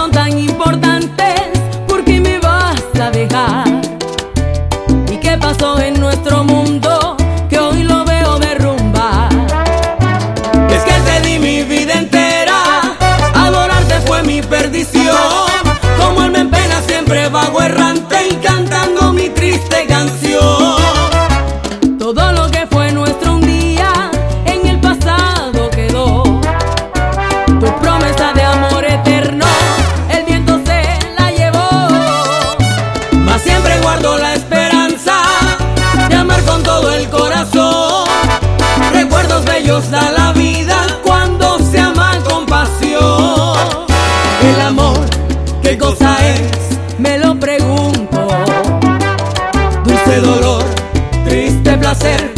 son tan importantes, ¿por qué me vas a dejar? ¿Y qué pasó en nuestro mundo que hoy lo veo derrumbar? Es que te di mi vida entera, adorarte fue mi perdición. Como alma en pena siempre vago errante y cantando mi triste canción. Todo lo que fue nuestro un día en el pasado quedó. Tu promesa de amor eterno el viento se la llevó. Mas siempre guardo la esperanza de amar con todo el corazón. Recuerdos bellos da la vida cuando se ama con pasión. El amor, ¿qué cosa es? Me lo pregunto. Dulce dolor, triste placer,